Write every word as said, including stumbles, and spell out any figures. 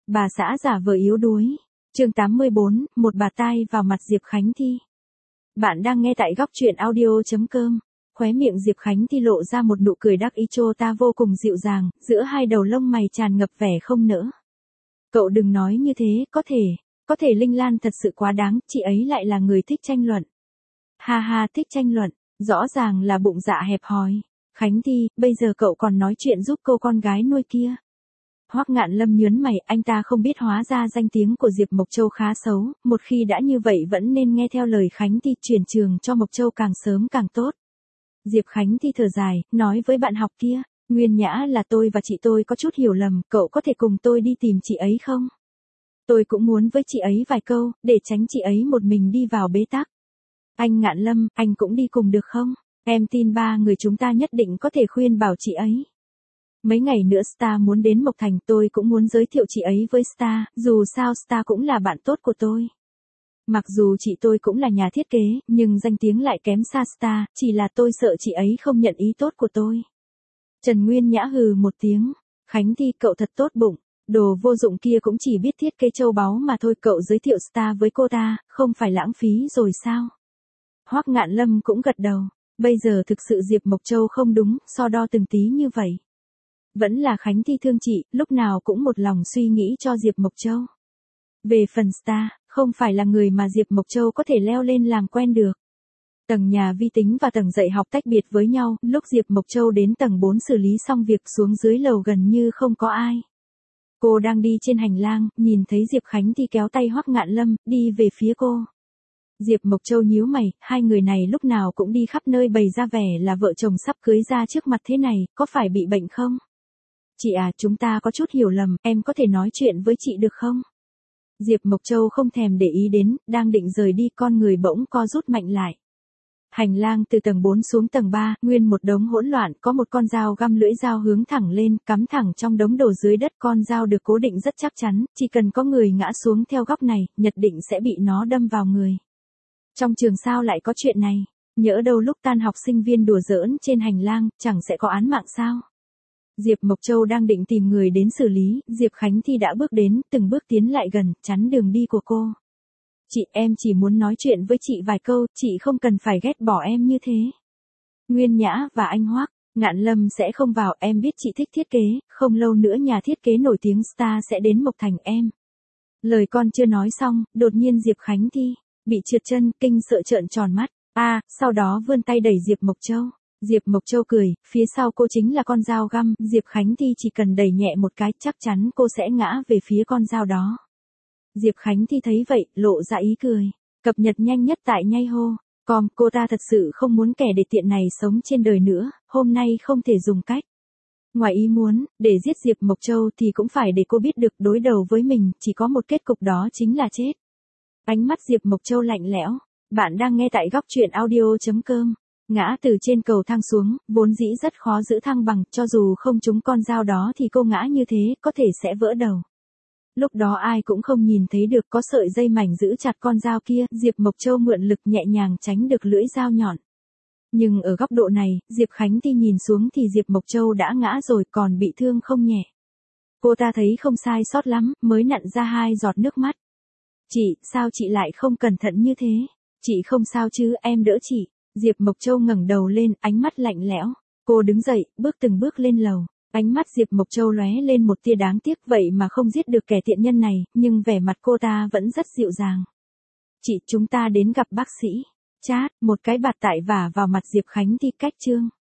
Bà xã giả vờ yếu đuối. Chương tám mươi bốn, một bà tai vào mặt Diệp Khánh Thi. Bạn đang nghe tại góc truyện audio chấm com. Khóe miệng Diệp Khánh Thi lộ ra một nụ cười đắc ý chô ta vô cùng dịu dàng, giữa hai đầu lông mày tràn ngập vẻ không nỡ. Cậu đừng nói như thế, có thể, có thể Linh Lan thật sự quá đáng, chị ấy lại là người thích tranh luận. Ha ha, thích tranh luận, rõ ràng là bụng dạ hẹp hòi. Khánh Thi, bây giờ cậu còn nói chuyện giúp cô con gái nuôi kia. Hoắc Ngạn Lâm nhớn mày, anh ta không biết hóa ra danh tiếng của Diệp Mộc Châu khá xấu, một khi đã như vậy vẫn nên nghe theo lời Khánh Thi chuyển trường cho Mộc Châu càng sớm càng tốt. Diệp Khánh Thi thở dài, nói với bạn học kia, Nguyên Nhã là tôi và chị tôi có chút hiểu lầm, cậu có thể cùng tôi đi tìm chị ấy không? Tôi cũng muốn với chị ấy vài câu, để tránh chị ấy một mình đi vào bế tắc. Anh Ngạn Lâm, anh cũng đi cùng được không? Em tin ba người chúng ta nhất định có thể khuyên bảo chị ấy. Mấy ngày nữa Star muốn đến Mộc Thành, tôi cũng muốn giới thiệu chị ấy với Star, dù sao Star cũng là bạn tốt của tôi. Mặc dù chị tôi cũng là nhà thiết kế, nhưng danh tiếng lại kém xa Star, chỉ là tôi sợ chị ấy không nhận ý tốt của tôi. Trần Nguyên Nhã hừ một tiếng, Khánh Thi cậu thật tốt bụng, đồ vô dụng kia cũng chỉ biết thiết kế châu báu mà thôi, cậu giới thiệu Star với cô ta, không phải lãng phí rồi sao? Hoắc Ngạn Lâm cũng gật đầu, bây giờ thực sự Diệp Mộc Châu không đúng, so đo từng tí như vậy. Vẫn là Khánh Thi thương chị, lúc nào cũng một lòng suy nghĩ cho Diệp Mộc Châu. Về phần Star, không phải là người mà Diệp Mộc Châu có thể leo lên làm quen được. Tầng nhà vi tính và tầng dạy học tách biệt với nhau, lúc Diệp Mộc Châu đến tầng bốn xử lý xong việc xuống dưới lầu gần như không có ai. Cô đang đi trên hành lang, nhìn thấy Diệp Khánh Thi kéo tay Hoắc Ngạn Lâm, đi về phía cô. Diệp Mộc Châu nhíu mày, hai người này lúc nào cũng đi khắp nơi bày ra vẻ là vợ chồng sắp cưới ra trước mặt thế này, có phải bị bệnh không? Chị à, chúng ta có chút hiểu lầm, em có thể nói chuyện với chị được không? Diệp Mộc Châu không thèm để ý đến, đang định rời đi, con người bỗng co rút mạnh lại. Hành lang từ tầng bốn xuống tầng ba, nguyên một đống hỗn loạn, có một con dao găm lưỡi dao hướng thẳng lên, cắm thẳng trong đống đồ dưới đất, con dao được cố định rất chắc chắn, chỉ cần có người ngã xuống theo góc này, nhất định sẽ bị nó đâm vào người. Trong trường sao lại có chuyện này? Nhỡ đâu lúc tan học sinh viên đùa giỡn trên hành lang, chẳng sẽ có án mạng sao? Diệp Mộc Châu đang định tìm người đến xử lý, Diệp Khánh Thi đã bước đến, từng bước tiến lại gần, chắn đường đi của cô. Chị, em chỉ muốn nói chuyện với chị vài câu, chị không cần phải ghét bỏ em như thế. Nguyên Nhã và anh Hoắc Ngạn Lâm sẽ không vào, em biết chị thích thiết kế, không lâu nữa nhà thiết kế nổi tiếng Star sẽ đến Mộc Thành em. Lời con chưa nói xong, đột nhiên Diệp Khánh Thi bị trượt chân, kinh sợ trợn tròn mắt, a, à, sau đó vươn tay đẩy Diệp Mộc Châu. Diệp Mộc Châu cười, phía sau cô chính là con dao găm, Diệp Khánh Thi chỉ cần đẩy nhẹ một cái, chắc chắn cô sẽ ngã về phía con dao đó. Diệp Khánh Thi thấy vậy, lộ ra ý cười, cập nhật nhanh nhất tại Nhây Hô. Com, cô ta thật sự không muốn kẻ đề tiện này sống trên đời nữa, hôm nay không thể dùng cách. Ngoài ý muốn, để giết Diệp Mộc Châu thì cũng phải để cô biết được đối đầu với mình, chỉ có một kết cục đó chính là chết. Ánh mắt Diệp Mộc Châu lạnh lẽo, bạn đang nghe tại góc truyện audio chấm com. Ngã từ trên cầu thang xuống, vốn dĩ rất khó giữ thăng bằng, cho dù không trúng con dao đó thì cô ngã như thế, có thể sẽ vỡ đầu. Lúc đó ai cũng không nhìn thấy được, có sợi dây mảnh giữ chặt con dao kia, Diệp Mộc Châu mượn lực nhẹ nhàng tránh được lưỡi dao nhọn. Nhưng ở góc độ này, Diệp Khánh Thi nhìn xuống thì Diệp Mộc Châu đã ngã rồi, còn bị thương không nhẹ. Cô ta thấy không sai sót lắm, mới nặn ra hai giọt nước mắt. Chị, sao chị lại không cẩn thận như thế? Chị không sao chứ, em đỡ chị. Diệp Mộc Châu ngẩng đầu lên, ánh mắt lạnh lẽo. Cô đứng dậy, bước từng bước lên lầu. Ánh mắt Diệp Mộc Châu lóe lên một tia đáng tiếc, vậy mà không giết được kẻ tiện nhân này, nhưng vẻ mặt cô ta vẫn rất dịu dàng. Chị, chúng ta đến gặp bác sĩ. Chát, một cái bạt tại vả vào mặt Diệp Khánh Thi cách chương.